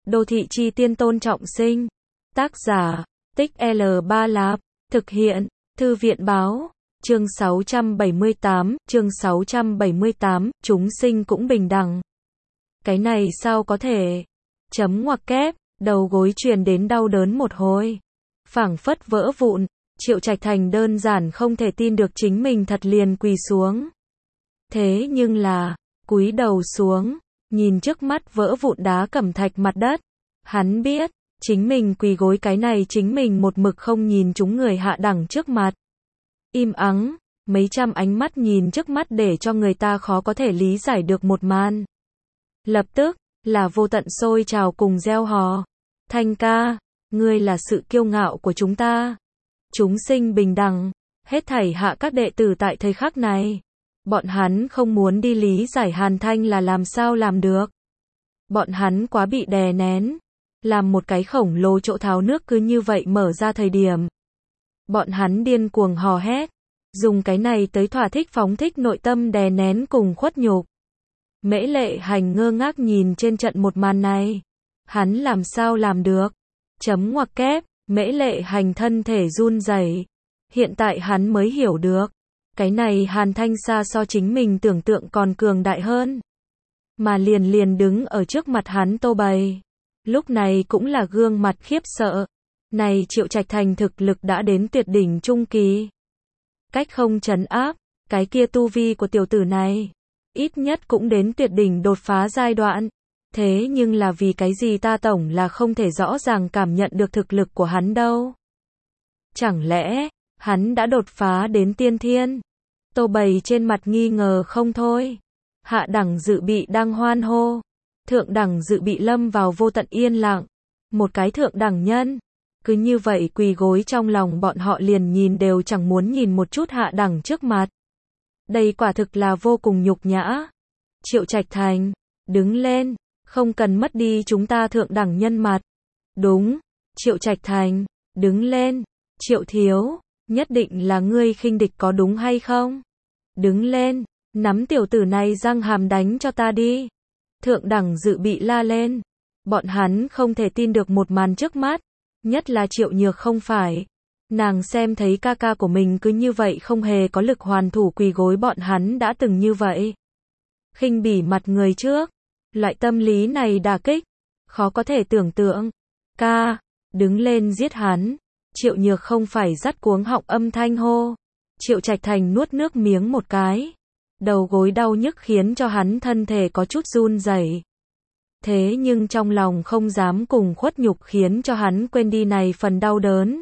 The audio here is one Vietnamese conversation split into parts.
Đô thị chi tiên Tôn Trọng Sinh. Tác giả, Tích L3 Lạp. Thực hiện, Thư viện báo. Chương 678, chúng sinh cũng bình đẳng. Cái này sao có thể? Chấm ngoặc kép, đầu gối truyền đến đau đớn một hồi. Phảng phất vỡ vụn, Triệu Trạch Thành đơn giản không thể tin được chính mình thật liền quỳ xuống. Thế nhưng là, cúi đầu xuống, nhìn trước mắt vỡ vụn đá cẩm thạch mặt đất. Hắn biết, chính mình quỳ gối cái này chính mình một mực không nhìn chúng người hạ đẳng trước mặt. Im ắng, mấy trăm ánh mắt nhìn trước mắt để cho người ta khó có thể lý giải được một màn. Lập tức, là vô tận sôi trào cùng reo hò. Thanh ca, ngươi là sự kiêu ngạo của chúng ta. Chúng sinh bình đẳng, hết thảy hạ các đệ tử tại thời khắc này. Bọn hắn không muốn đi lý giải Hàn Thanh là làm sao làm được. Bọn hắn quá bị đè nén. Làm một cái khổng lồ chỗ tháo nước cứ như vậy mở ra thời điểm. Bọn hắn điên cuồng hò hét. Dùng cái này tới thỏa thích phóng thích nội tâm đè nén cùng khuất nhục. Mễ Lệ Hành ngơ ngác nhìn trên trận một màn này. Hắn làm sao làm được? Chấm ngoặc kép, Mễ Lệ Hành thân thể run rẩy. Hiện tại hắn mới hiểu được. Cái này Hàn Thanh xa so chính mình tưởng tượng còn cường đại hơn. Mà liền đứng ở trước mặt hắn Tô Bày. Lúc này cũng là gương mặt khiếp sợ. Này Triệu Trạch Thành thực lực đã đến tuyệt đỉnh trung kỳ. Cách không trấn áp, cái kia tu vi của tiểu tử này. Ít nhất cũng đến tuyệt đỉnh đột phá giai đoạn. Thế nhưng là vì cái gì ta tổng là không thể rõ ràng cảm nhận được thực lực của hắn đâu. Chẳng lẽ, hắn đã đột phá đến tiên thiên? Tô Bày trên mặt nghi ngờ không thôi. Hạ đẳng dự bị đang hoan hô. Thượng đẳng dự bị lâm vào vô tận yên lặng. Một cái thượng đẳng nhân. Cứ như vậy quỳ gối trong lòng bọn họ liền nhìn đều chẳng muốn nhìn một chút hạ đẳng trước mặt. Đây quả thực là vô cùng nhục nhã. Triệu Trạch Thành, đứng lên, không cần mất đi chúng ta thượng đẳng nhân mặt. Đúng, Triệu Trạch Thành, đứng lên, Triệu Thiếu, nhất định là ngươi khinh địch có đúng hay không? Đứng lên, nắm tiểu tử này răng hàm đánh cho ta đi. Thượng đẳng dự bị la lên. Bọn hắn không thể tin được một màn trước mắt. Nhất là Triệu Nhược không phải. Nàng xem thấy ca ca của mình cứ như vậy không hề có lực hoàn thủ quỳ gối bọn hắn đã từng như vậy. Khinh bỉ mặt người trước. Loại tâm lý này đả kích. Khó có thể tưởng tượng. Ca, đứng lên giết hắn. Triệu Nhược không phải dắt cuống họng âm thanh hô. Triệu Trạch Thành nuốt nước miếng một cái. Đầu gối đau nhức khiến cho hắn thân thể có chút run rẩy. Thế nhưng trong lòng không dám cùng khuất nhục khiến cho hắn quên đi này phần đau đớn.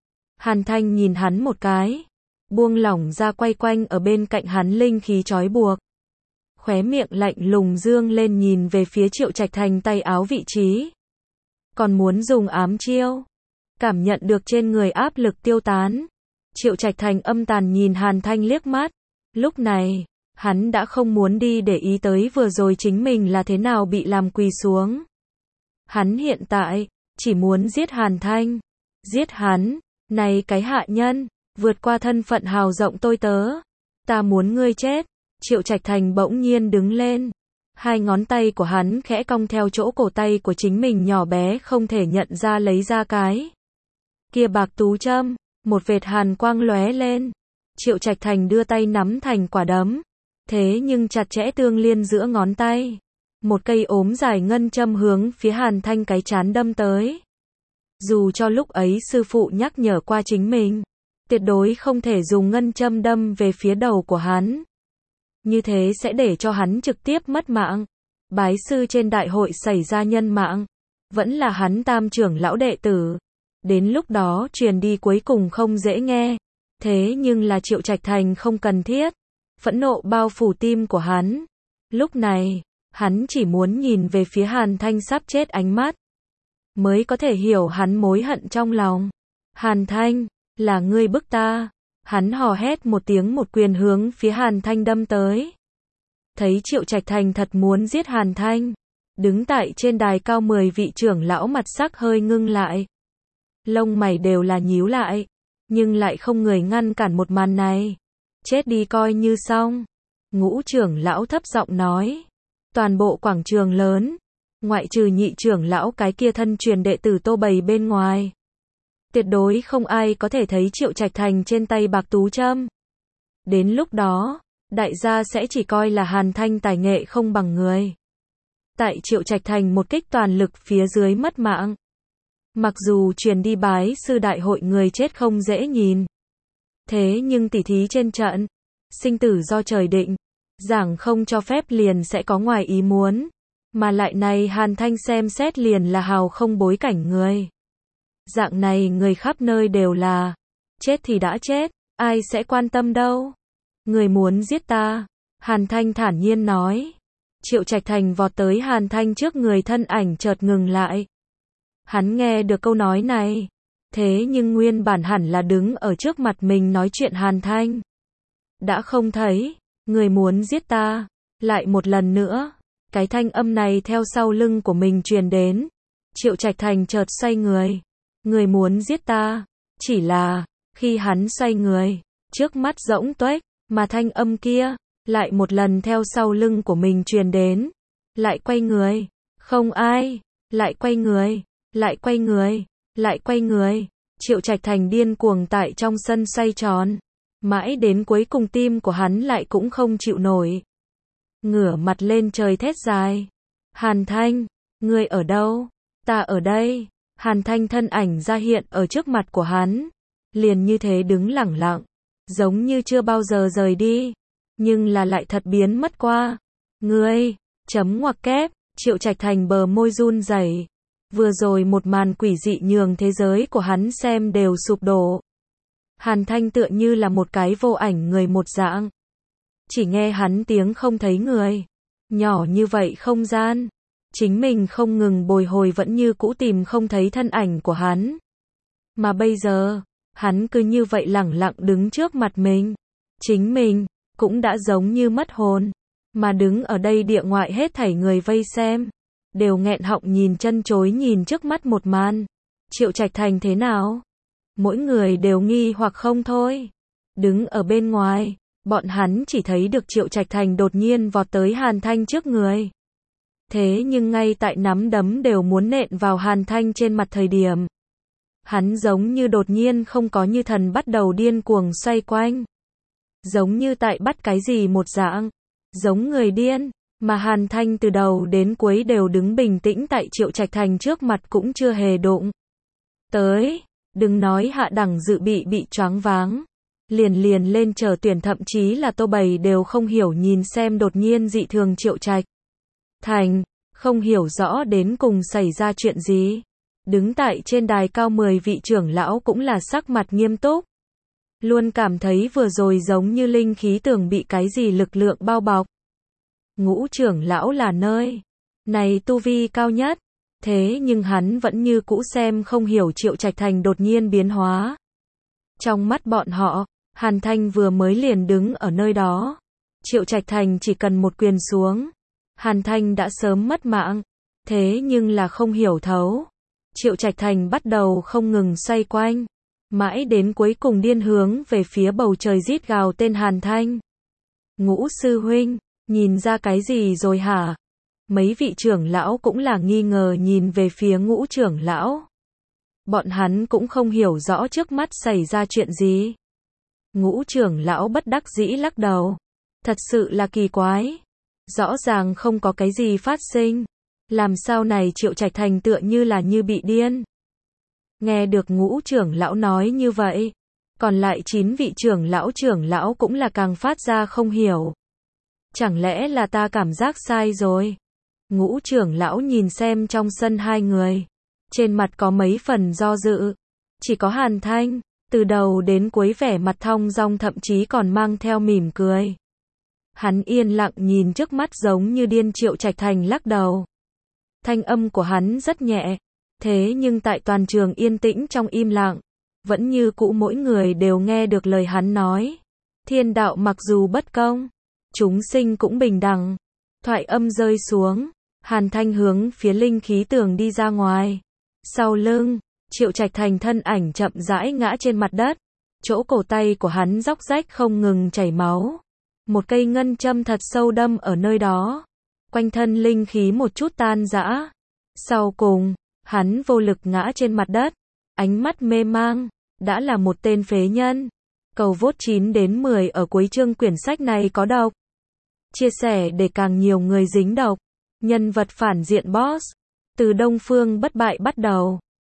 Hàn Thanh nhìn hắn một cái. Buông lỏng ra quay quanh ở bên cạnh hắn linh khí trói buộc. Khóe miệng lạnh lùng dương lên nhìn về phía Triệu Trạch Thành tay áo vị trí. Còn muốn dùng ám chiêu. Cảm nhận được trên người áp lực tiêu tán. Triệu Trạch Thành âm tàn nhìn Hàn Thanh liếc mắt. Lúc này, hắn đã không muốn đi để ý tới vừa rồi chính mình là thế nào bị làm quỳ xuống. Hắn hiện tại, chỉ muốn giết Hàn Thanh. Giết hắn, này cái hạ nhân, vượt qua thân phận hào rộng tôi tớ. Ta muốn ngươi chết. Triệu Trạch Thành bỗng nhiên đứng lên. Hai ngón tay của hắn khẽ cong theo chỗ cổ tay của chính mình nhỏ bé không thể nhận ra lấy ra cái. Kia bạc tú châm, một vệt hàn quang lóe lên. Triệu Trạch Thành đưa tay nắm thành quả đấm. Thế nhưng chặt chẽ tương liên giữa ngón tay. Một cây ốm dài ngân châm hướng phía Hàn Thanh cái trán đâm tới. Dù cho lúc ấy sư phụ nhắc nhở qua chính mình. Tuyệt đối không thể dùng ngân châm đâm về phía đầu của hắn. Như thế sẽ để cho hắn trực tiếp mất mạng. Bái sư trên đại hội xảy ra nhân mạng. Vẫn là hắn tam trưởng lão đệ tử. Đến lúc đó truyền đi cuối cùng không dễ nghe. Thế nhưng là Triệu Trạch Thành không cần thiết. Phẫn nộ bao phủ tim của hắn. Lúc này, hắn chỉ muốn nhìn về phía Hàn Thanh sắp chết ánh mắt. Mới có thể hiểu hắn mối hận trong lòng. Hàn Thanh, là ngươi bức ta. Hắn hò hét một tiếng một quyền hướng phía Hàn Thanh đâm tới. Thấy Triệu Trạch Thành thật muốn giết Hàn Thanh. Đứng tại trên đài cao 10 vị trưởng lão mặt sắc hơi ngưng lại. Lông mày đều là nhíu lại. Nhưng lại không người ngăn cản một màn này. Chết đi coi như xong. Ngũ trưởng lão thấp giọng nói. Toàn bộ quảng trường lớn. ngoại trừ nhị trưởng lão cái kia thân truyền đệ tử Tô Bày bên ngoài. Tuyệt đối không ai có thể thấy Triệu Trạch Thành trên tay bạc tú châm. Đến lúc đó, đại gia sẽ chỉ coi là Hàn Thanh tài nghệ không bằng người. Tại Triệu Trạch Thành một kích toàn lực phía dưới mất mạng. Mặc dù truyền đi bái sư đại hội người chết không dễ nhìn. Thế nhưng tỉ thí trên trận, sinh tử do trời định, giảng không cho phép liền sẽ có ngoài ý muốn. Mà lại này Hàn Thanh xem xét liền là hào không bối cảnh người. Dạng này người khắp nơi đều là, chết thì đã chết, ai sẽ quan tâm đâu. Người muốn giết ta, Hàn Thanh thản nhiên nói. Triệu Trạch Thành vọt tới Hàn Thanh trước người, thân ảnh chợt ngừng lại. Hắn nghe được câu nói này, thế nhưng nguyên bản hẳn là đứng ở trước mặt mình nói chuyện Hàn Thanh đã không thấy. Người muốn giết ta, lại một lần nữa, cái thanh âm này theo sau lưng của mình truyền đến. Triệu Trạch Thành chợt xoay người. Người muốn giết ta, chỉ là, khi hắn xoay người, trước mắt rỗng tuếch, mà thanh âm kia, lại một lần theo sau lưng của mình truyền đến. Lại quay người, không ai, lại quay người, lại quay người, lại quay người. Triệu Trạch Thành điên cuồng tại trong sân xoay tròn. Mãi đến cuối cùng tim của hắn lại cũng không chịu nổi. Ngửa mặt lên trời thét dài. Hàn Thanh, ngươi ở đâu? Ta ở đây. Hàn Thanh thân ảnh ra hiện ở trước mặt của hắn. Liền như thế đứng lẳng lặng. Giống như chưa bao giờ rời đi. Nhưng là lại thật biến mất qua. Ngươi, chấm ngoặc kép, Triệu Trạch Thành bờ môi run rẩy. Vừa rồi một màn quỷ dị nhường thế giới của hắn xem đều sụp đổ. Hàn Thanh tựa như là một cái vô ảnh người một dạng. Chỉ nghe hắn tiếng không thấy người. Nhỏ như vậy không gian. Chính mình không ngừng bồi hồi vẫn như cũ tìm không thấy thân ảnh của hắn. Mà bây giờ, hắn cứ như vậy lẳng lặng đứng trước mặt mình. Chính mình, cũng đã giống như mất hồn. Mà đứng ở đây địa ngoại hết thảy người vây xem. Đều nghẹn họng nhìn chân chối nhìn trước mắt một màn. Triệu Trạch Thành thế nào? Mỗi người đều nghi hoặc không thôi. Đứng ở bên ngoài, bọn hắn chỉ thấy được Triệu Trạch Thành đột nhiên vọt tới Hàn Thanh trước người. Thế nhưng ngay tại nắm đấm đều muốn nện vào Hàn Thanh trên mặt thời điểm, hắn giống như đột nhiên không có như thần bắt đầu điên cuồng xoay quanh. Giống như tại bắt cái gì một dạng, giống người điên, mà Hàn Thanh từ đầu đến cuối đều đứng bình tĩnh tại Triệu Trạch Thành trước mặt cũng chưa hề đụng tới. Đừng nói hạ đẳng dự bị choáng váng. Liền lên chờ tuyển thậm chí là Tô Bày đều không hiểu nhìn xem đột nhiên dị thường Triệu Trạch Thành, không hiểu rõ đến cùng xảy ra chuyện gì. Đứng tại trên đài cao 10 vị trưởng lão cũng là sắc mặt nghiêm túc. Luôn cảm thấy vừa rồi giống như linh khí tưởng bị cái gì lực lượng bao bọc. Ngũ trưởng lão là nơi này tu vi cao nhất. Thế nhưng hắn vẫn như cũ xem không hiểu Triệu Trạch Thành đột nhiên biến hóa. Trong mắt bọn họ, Hàn Thanh vừa mới liền đứng ở nơi đó. Triệu Trạch Thành chỉ cần một quyền xuống. Hàn Thanh đã sớm mất mạng. Thế nhưng là không hiểu thấu. Triệu Trạch Thành bắt đầu không ngừng xoay quanh. Mãi đến cuối cùng điên hướng về phía bầu trời rít gào tên Hàn Thanh. Ngũ sư huynh, nhìn ra cái gì rồi hả? Mấy vị trưởng lão cũng là nghi ngờ nhìn về phía Ngũ trưởng lão. Bọn hắn cũng không hiểu rõ trước mắt xảy ra chuyện gì. Ngũ trưởng lão bất đắc dĩ lắc đầu. Thật sự là kỳ quái. Rõ ràng không có cái gì phát sinh. Làm sao này Triệu Trạch Thành tựa như là như bị điên. Nghe được Ngũ trưởng lão nói như vậy. Còn lại 9 vị trưởng lão cũng là càng phát ra không hiểu. Chẳng lẽ là ta cảm giác sai rồi? Ngũ trưởng lão nhìn xem trong sân hai người. Trên mặt có mấy phần do dự. Chỉ có Hàn Thanh, từ đầu đến cuối vẻ mặt thong dong thậm chí còn mang theo mỉm cười. Hắn yên lặng nhìn trước mắt giống như điên Triệu Trạch Thành lắc đầu. Thanh âm của hắn rất nhẹ. Thế nhưng tại toàn trường yên tĩnh trong im lặng. Vẫn như cũ mỗi người đều nghe được lời hắn nói. Thiên đạo mặc dù bất công, chúng sinh cũng bình đẳng. Thoại âm rơi xuống. Hàn Thanh hướng phía linh khí tường đi ra ngoài. Sau lưng, Triệu Trạch Thành thân ảnh chậm rãi ngã trên mặt đất. Chỗ cổ tay của hắn róc rách không ngừng chảy máu. Một cây ngân châm thật sâu đâm ở nơi đó. quanh thân linh khí một chút tan rã. Sau cùng, hắn vô lực ngã trên mặt đất, ánh mắt mê mang, đã là một tên phế nhân. Cầu vote 9 đến 10 ở cuối chương quyển sách này có độc. Chia sẻ để càng nhiều người dính độc. Nhân vật phản diện boss. Từ Đông Phương bất bại bắt đầu.